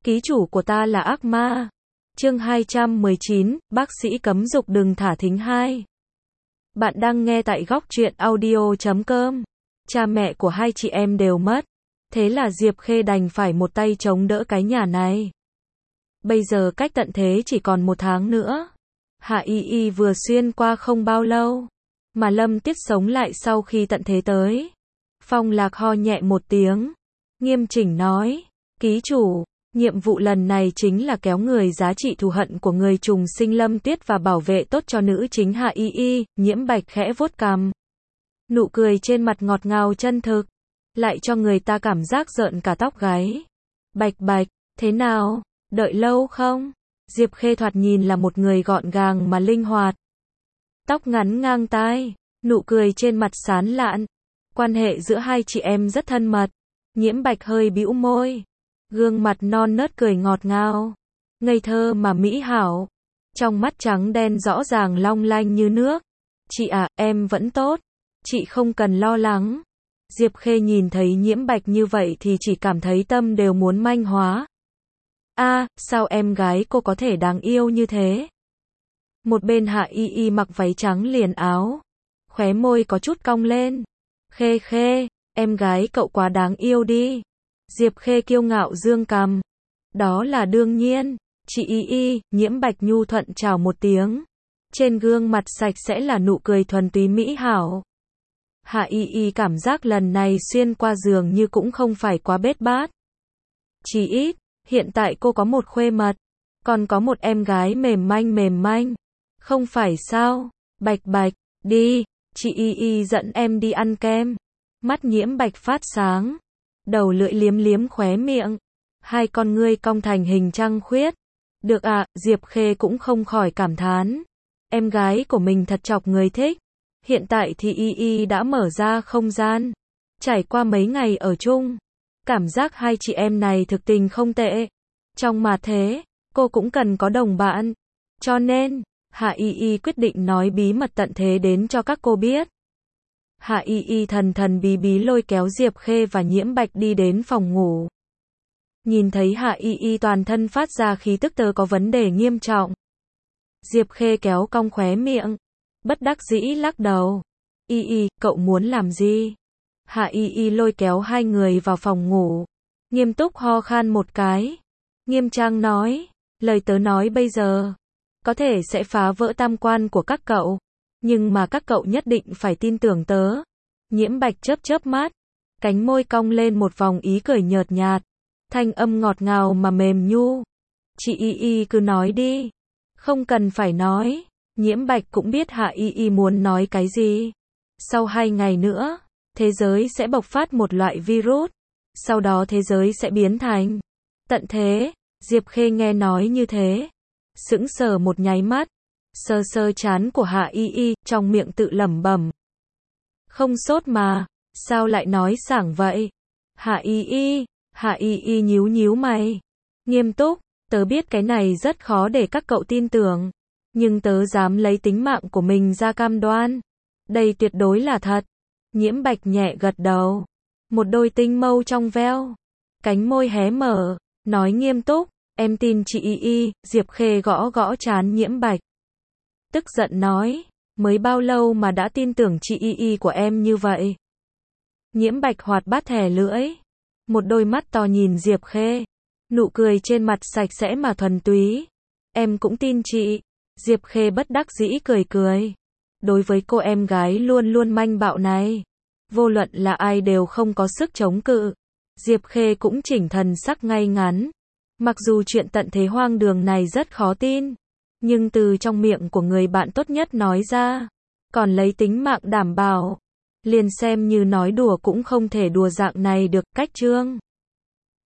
Ký chủ của ta là ác ma. Chương 219, bác sĩ cấm dục đừng thả thính 2. Bạn đang nghe tại góc truyện audio.com. Cha mẹ của hai chị em đều mất. Thế là Diệp Khê đành phải một tay chống đỡ cái nhà này. Bây giờ cách tận thế chỉ còn 1 tháng nữa. Hạ Y Y vừa xuyên qua không bao lâu. Mà Lâm Tiết sống lại sau khi tận thế tới. Phong Lạc ho nhẹ một tiếng. Nghiêm chỉnh nói. Ký chủ, nhiệm vụ lần này chính là kéo người giá trị thù hận của người trùng sinh Lâm Tiết và bảo vệ tốt cho nữ chính Hạ Y Y. Nhiễm Bạch khẽ vuốt cằm. Nụ cười trên mặt ngọt ngào chân thực. Lại cho người ta cảm giác rợn cả tóc gáy. Bạch Bạch, thế nào? Đợi lâu không? Diệp Khê thoạt nhìn là một người gọn gàng mà linh hoạt. Tóc ngắn ngang tai, nụ cười trên mặt sán lạn. Quan hệ giữa hai chị em rất thân mật. Nhiễm Bạch hơi bĩu môi. Gương mặt non nớt cười ngọt ngào. Ngây thơ mà mỹ hảo. Trong mắt trắng đen rõ ràng long lanh như nước. Chị à, em vẫn tốt. Chị không cần lo lắng. Diệp Khê nhìn thấy Nhiễm Bạch như vậy thì chỉ cảm thấy tâm đều muốn manh hóa. Sao em gái cô có thể đáng yêu như thế? Một bên Hạ Y Y mặc váy trắng liền áo. Khóe môi có chút cong lên. Khê, em gái cậu quá đáng yêu đi. Diệp Khê kiêu ngạo dương cằm. Đó là đương nhiên. Chị Y Y, Nhiễm Bạch nhu thuận chào một tiếng. Trên gương mặt sạch sẽ là nụ cười thuần túy mỹ hảo. Hạ Y Y cảm giác lần này xuyên qua giường như cũng không phải quá bết bát. Chỉ ít, hiện tại cô có một khuê mật, còn có một em gái mềm manh. Không phải sao? Bạch, đi, chị Y Y dẫn em đi ăn kem. Mắt Nhiễm Bạch phát sáng, đầu lưỡi liếm khóe miệng, hai con ngươi cong thành hình trăng khuyết. Được à, Diệp Khê cũng không khỏi cảm thán. Em gái của mình thật chọc người thích. Hiện tại thì Y Y đã mở ra không gian. Trải qua mấy ngày ở chung, cảm giác hai chị em này thực tình không tệ. Trong mà thế, cô cũng cần có đồng bạn. Cho nên, Hạ Y Y quyết định nói bí mật tận thế đến cho các cô biết. Hạ Y Y thần bí lôi kéo Diệp Khê và Nhiễm Bạch đi đến phòng ngủ. Nhìn thấy Hạ Y Y toàn thân phát ra khí tức có vấn đề nghiêm trọng. Diệp Khê kéo cong khóe miệng. Bất đắc dĩ lắc đầu. Y Y, cậu muốn làm gì? Hạ Y Y lôi kéo hai người vào phòng ngủ. Nghiêm túc ho khan một cái. Nghiêm trang nói. Lời tớ nói bây giờ có thể sẽ phá vỡ tam quan của các cậu. Nhưng mà các cậu nhất định phải tin tưởng tớ. Nhiễm Bạch chớp mắt. Cánh môi cong lên một vòng ý cười nhợt nhạt. Thanh âm ngọt ngào mà mềm nhu. Chị Y Y cứ nói đi. Không cần phải nói. Nhiễm Bạch cũng biết Hạ Y Y muốn nói cái gì. Sau 2 ngày nữa, thế giới sẽ bộc phát một loại virus. Sau đó thế giới sẽ biến thành tận thế. Diệp Khê nghe nói như thế, sững sờ một nháy mắt, sờ trán của Hạ Y Y, trong miệng tự lẩm bẩm. Không sốt mà, sao lại nói sảng vậy? Hạ Y Y nhíu mày. Nghiêm túc, tớ biết cái này rất khó để các cậu tin tưởng. Nhưng tớ dám lấy tính mạng của mình ra cam đoan. Đây tuyệt đối là thật. Nhiễm Bạch nhẹ gật đầu. Một đôi tinh mâu trong veo. Cánh môi hé mở. Nói nghiêm túc. Em tin chị Y Y. Diệp Khê gõ trán Nhiễm Bạch. Tức giận nói. Mới bao lâu mà đã tin tưởng chị Y Y của em như vậy? Nhiễm Bạch hoạt bát thè lưỡi. Một đôi mắt to nhìn Diệp Khê. Nụ cười trên mặt sạch sẽ mà thuần túy. Em cũng tin chị. Diệp Khê bất đắc dĩ cười. Đối với cô em gái luôn manh bạo này, vô luận là ai đều không có sức chống cự. Diệp Khê cũng chỉnh thần sắc ngay ngắn. Mặc dù chuyện tận thế hoang đường này rất khó tin, nhưng từ trong miệng của người bạn tốt nhất nói ra, còn lấy tính mạng đảm bảo, liền xem như nói đùa cũng không thể đùa dạng này được. Cách chương